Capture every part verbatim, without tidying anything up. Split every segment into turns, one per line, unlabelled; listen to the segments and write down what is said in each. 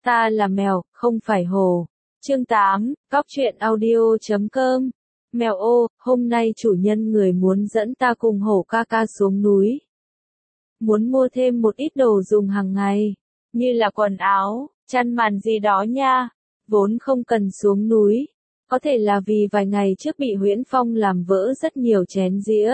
Ta là mèo, không phải hổ. Chương tám, Cóc truyện audio chấm com. Mèo ô, hôm nay chủ nhân người muốn dẫn ta cùng hổ ca ca xuống núi. Muốn mua thêm một ít đồ dùng hàng ngày, như là quần áo, chăn màn gì đó nha. Vốn không cần xuống núi, có thể là vì vài ngày trước bị Huyễn Phong làm vỡ rất nhiều chén dĩa.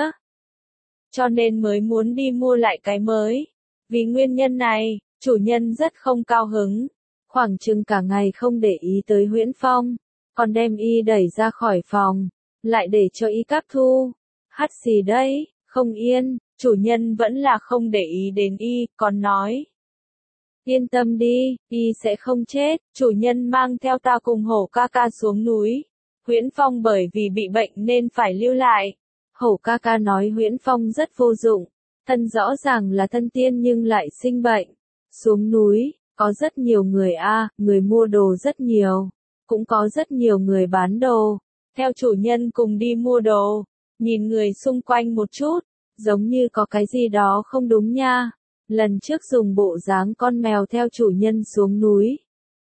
Cho nên mới muốn đi mua lại cái mới. Vì nguyên nhân này, chủ nhân rất không cao hứng. Khoảng chừng cả ngày không để ý tới Huyễn Phong, còn đem y đẩy ra khỏi phòng, lại để cho y cáp thu. Hắt xì đấy, không yên, chủ nhân vẫn là không để ý đến y, còn nói. Yên tâm đi, y sẽ không chết, chủ nhân mang theo ta cùng hổ ca ca xuống núi. Huyễn Phong bởi vì bị bệnh nên phải lưu lại. Hổ ca ca nói Huyễn Phong rất vô dụng, thân rõ ràng là thân tiên nhưng lại sinh bệnh. Xuống núi, có rất nhiều người a, người mua đồ rất nhiều, cũng có rất nhiều người bán đồ. Theo chủ nhân cùng đi mua đồ, nhìn người xung quanh một chút, giống như có cái gì đó không đúng nha. Lần trước dùng bộ dáng con mèo theo chủ nhân xuống núi.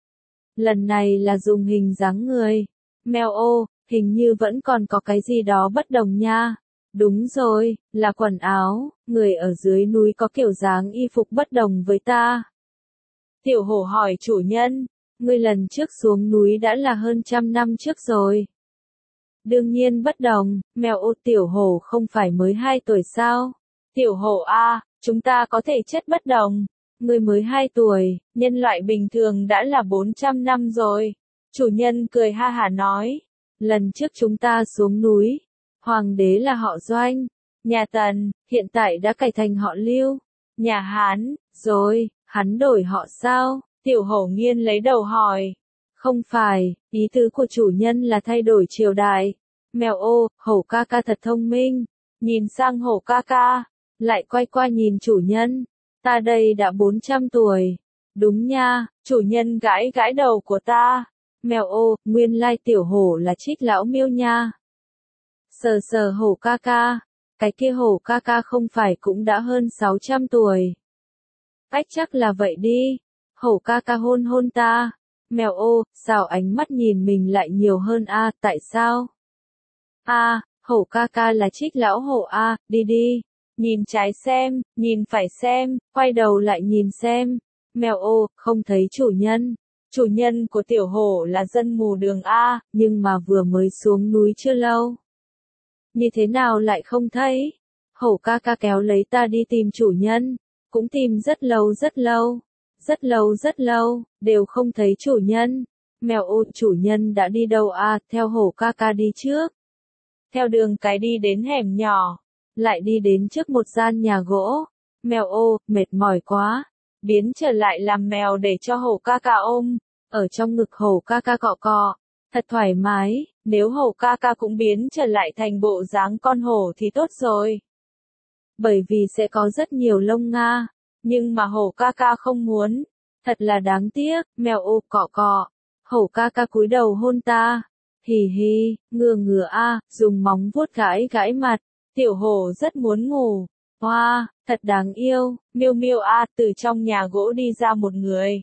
Lần này là dùng hình dáng người. Mèo ô, hình như vẫn còn có cái gì đó bất đồng nha. Đúng rồi, là quần áo, người ở dưới núi có kiểu dáng y phục bất đồng với ta. Tiểu hổ hỏi chủ nhân, ngươi lần trước xuống núi đã là hơn trăm năm trước rồi. Đương nhiên bất đồng, mèo ô tiểu hổ không phải mới hai tuổi sao? Tiểu hổ a, chúng ta có thể chất bất đồng. Ngươi mới hai tuổi, nhân loại bình thường đã là bốn trăm năm rồi. Chủ nhân cười ha hả nói, lần trước chúng ta xuống núi, hoàng đế là họ Doanh, nhà Tần, hiện tại đã cải thành họ Lưu, nhà Hán, rồi, hắn đổi họ sao? Tiểu hổ nghiên lấy đầu hỏi. Không phải, ý tứ của chủ nhân là thay đổi triều đại. Mèo ô, hổ ca ca thật thông minh. Nhìn sang hổ ca ca, lại quay qua nhìn chủ nhân. Ta đây đã bốn trăm tuổi. Đúng nha, chủ nhân gãi gãi đầu của ta. Mèo ô, nguyên lai tiểu hổ là Trích lão miêu nha. Sờ sờ hổ ca ca, cái kia hổ ca ca không phải cũng đã hơn sáu trăm tuổi. Cách chắc là vậy đi. Hổ ca ca hôn hôn ta. Mèo ô, sao ánh mắt nhìn mình lại nhiều hơn a, à, tại sao? A, à, hổ ca ca là Trích lão hổ a, à, đi đi. Nhìn trái xem, nhìn phải xem, quay đầu lại nhìn xem. Mèo ô, không thấy chủ nhân. Chủ nhân của tiểu hổ là dân mù đường a, nhưng mà vừa mới xuống núi chưa lâu. Như thế nào lại không thấy? Hổ ca ca kéo lấy ta đi tìm chủ nhân. Cũng tìm rất lâu rất lâu. Rất lâu rất lâu, đều không thấy chủ nhân. Mèo ô, chủ nhân đã đi đâu à, theo hổ ca ca đi trước. Theo đường cái đi đến hẻm nhỏ, lại đi đến trước một gian nhà gỗ. Mèo ô, mệt mỏi quá. Biến trở lại làm mèo để cho hổ ca ca ôm. Ở trong ngực hổ ca ca cọ cọ. Thật thoải mái, nếu hổ ca ca cũng biến trở lại thành bộ dáng con hổ thì tốt rồi. Bởi vì sẽ có rất nhiều lông nga. Nhưng mà hổ ca ca không muốn. Thật là đáng tiếc, mèo ô cọ cọ. Hổ ca ca cúi đầu hôn ta. Hì hì, ngừa ngừa a, dùng móng vuốt gãi gãi mặt. Tiểu hổ rất muốn ngủ. Hoa, wow, thật đáng yêu. Miêu miêu a, từ trong nhà gỗ đi ra một người.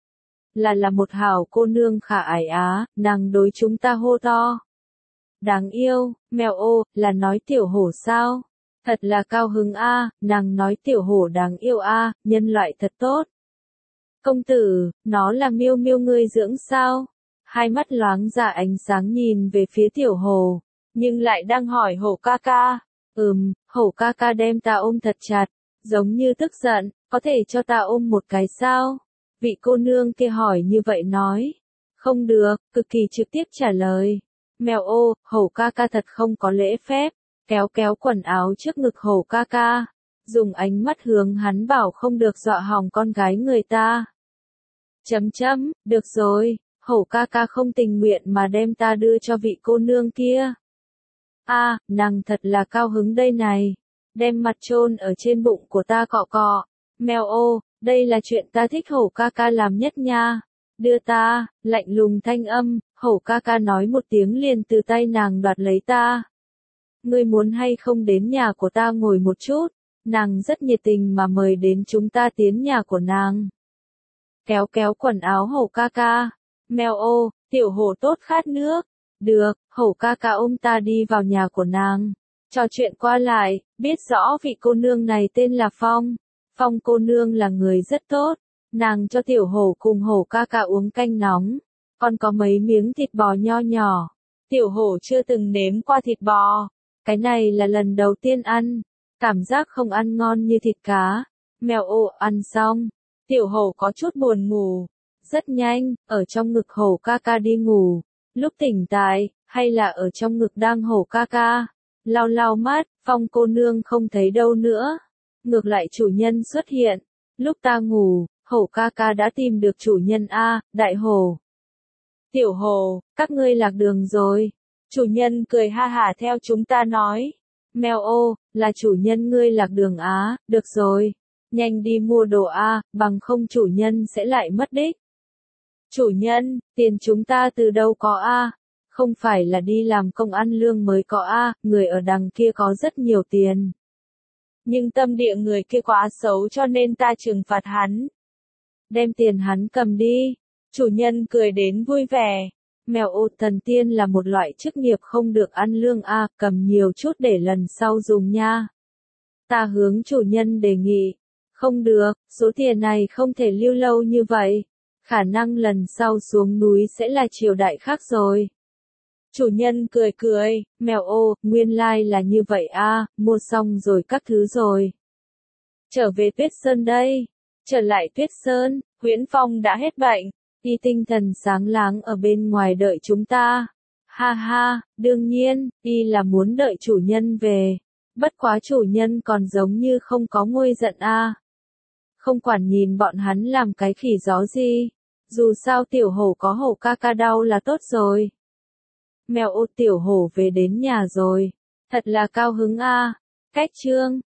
Là là một hảo cô nương khả ải á, nàng đối chúng ta hô to. Đáng yêu, mèo ô, là nói tiểu hổ sao? Thật là cao hứng a, à, nàng nói tiểu hổ đáng yêu a, à, nhân loại thật tốt. Công tử, nó là miêu miêu ngươi dưỡng sao? Hai mắt loáng ra ánh sáng nhìn về phía tiểu hổ, nhưng lại đang hỏi hổ ca ca. Ừm, hổ ca ca đem ta ôm thật chặt, giống như tức giận, có thể cho ta ôm một cái sao? Vị cô nương kia hỏi như vậy nói. Không được, cực kỳ trực tiếp trả lời. Mèo ô, hổ ca ca thật không có lễ phép. Kéo kéo quần áo trước ngực hổ ca ca, dùng ánh mắt hướng hắn bảo không được dọa hỏng con gái người ta. Chấm chấm, được rồi, hổ ca ca không tình nguyện mà đem ta đưa cho vị cô nương kia. A, à, nàng thật là cao hứng đây này, đem mặt chôn ở trên bụng của ta cọ cọ. Mèo ô, đây là chuyện ta thích hổ ca ca làm nhất nha. Đưa ta, lạnh lùng thanh âm, hổ ca ca nói một tiếng liền từ tay nàng đoạt lấy ta. Ngươi muốn hay không đến nhà của ta ngồi một chút? Nàng rất nhiệt tình mà mời đến chúng ta tiến nhà của nàng. kéo kéo quần áo hổ ca ca. Mèo ô, tiểu hổ tốt khát nước. Được, hổ ca ca ôm ta đi vào nhà của nàng. Trò chuyện qua lại, biết rõ vị cô nương này tên là Phong. Phong cô nương là người rất tốt. Nàng cho tiểu hổ cùng hổ ca ca uống canh nóng. Còn có mấy miếng thịt bò nho nhỏ. Tiểu hổ chưa từng nếm qua thịt bò. Cái này là lần đầu tiên ăn. Cảm giác không ăn ngon như thịt cá. Mèo ô ăn xong. Tiểu hổ có chút buồn ngủ. Rất nhanh, ở trong ngực hổ ca ca đi ngủ. Lúc tỉnh tại, hay là ở trong ngực đang hổ ca ca. Lau lau mắt, Phong cô nương không thấy đâu nữa. Ngược lại chủ nhân xuất hiện. Lúc ta ngủ, hổ ca ca đã tìm được chủ nhân A, đại hổ. Tiểu hổ, các ngươi lạc đường rồi. Chủ nhân cười ha hả theo chúng ta nói. Mèo ô, là chủ nhân ngươi lạc đường á, được rồi. Nhanh đi mua đồ A, bằng không chủ nhân sẽ lại mất đích. Chủ nhân, tiền chúng ta từ đâu có A? Không phải là đi làm công ăn lương mới có A, người ở đằng kia có rất nhiều tiền. Nhưng tâm địa người kia quá xấu cho nên ta trừng phạt hắn. Đem tiền hắn cầm đi. Chủ nhân cười đến vui vẻ. Mèo ô thần tiên là một loại chức nghiệp không được ăn lương A, cầm nhiều chút để lần sau dùng nha. Ta hướng chủ nhân đề nghị. Không được, số tiền này không thể lưu lâu như vậy. Khả năng lần sau xuống núi sẽ là triều đại khác rồi. Chủ nhân cười cười, mèo ô, nguyên lai là như vậy a, mua xong rồi các thứ rồi. Trở về Tuyết Sơn đây. Trở lại Tuyết Sơn, Huyễn Phong đã hết bệnh. Y tinh thần sáng láng ở bên ngoài đợi chúng ta. Ha ha, đương nhiên, Y là muốn đợi chủ nhân về. Bất quá chủ nhân còn giống như không có nguôi giận a. Không quản nhìn bọn hắn làm cái khỉ gió gì. Dù sao tiểu hổ có hổ ca ca đau là tốt rồi. Mèo ô tiểu hổ về đến nhà rồi. Thật là cao hứng a. Cách chương.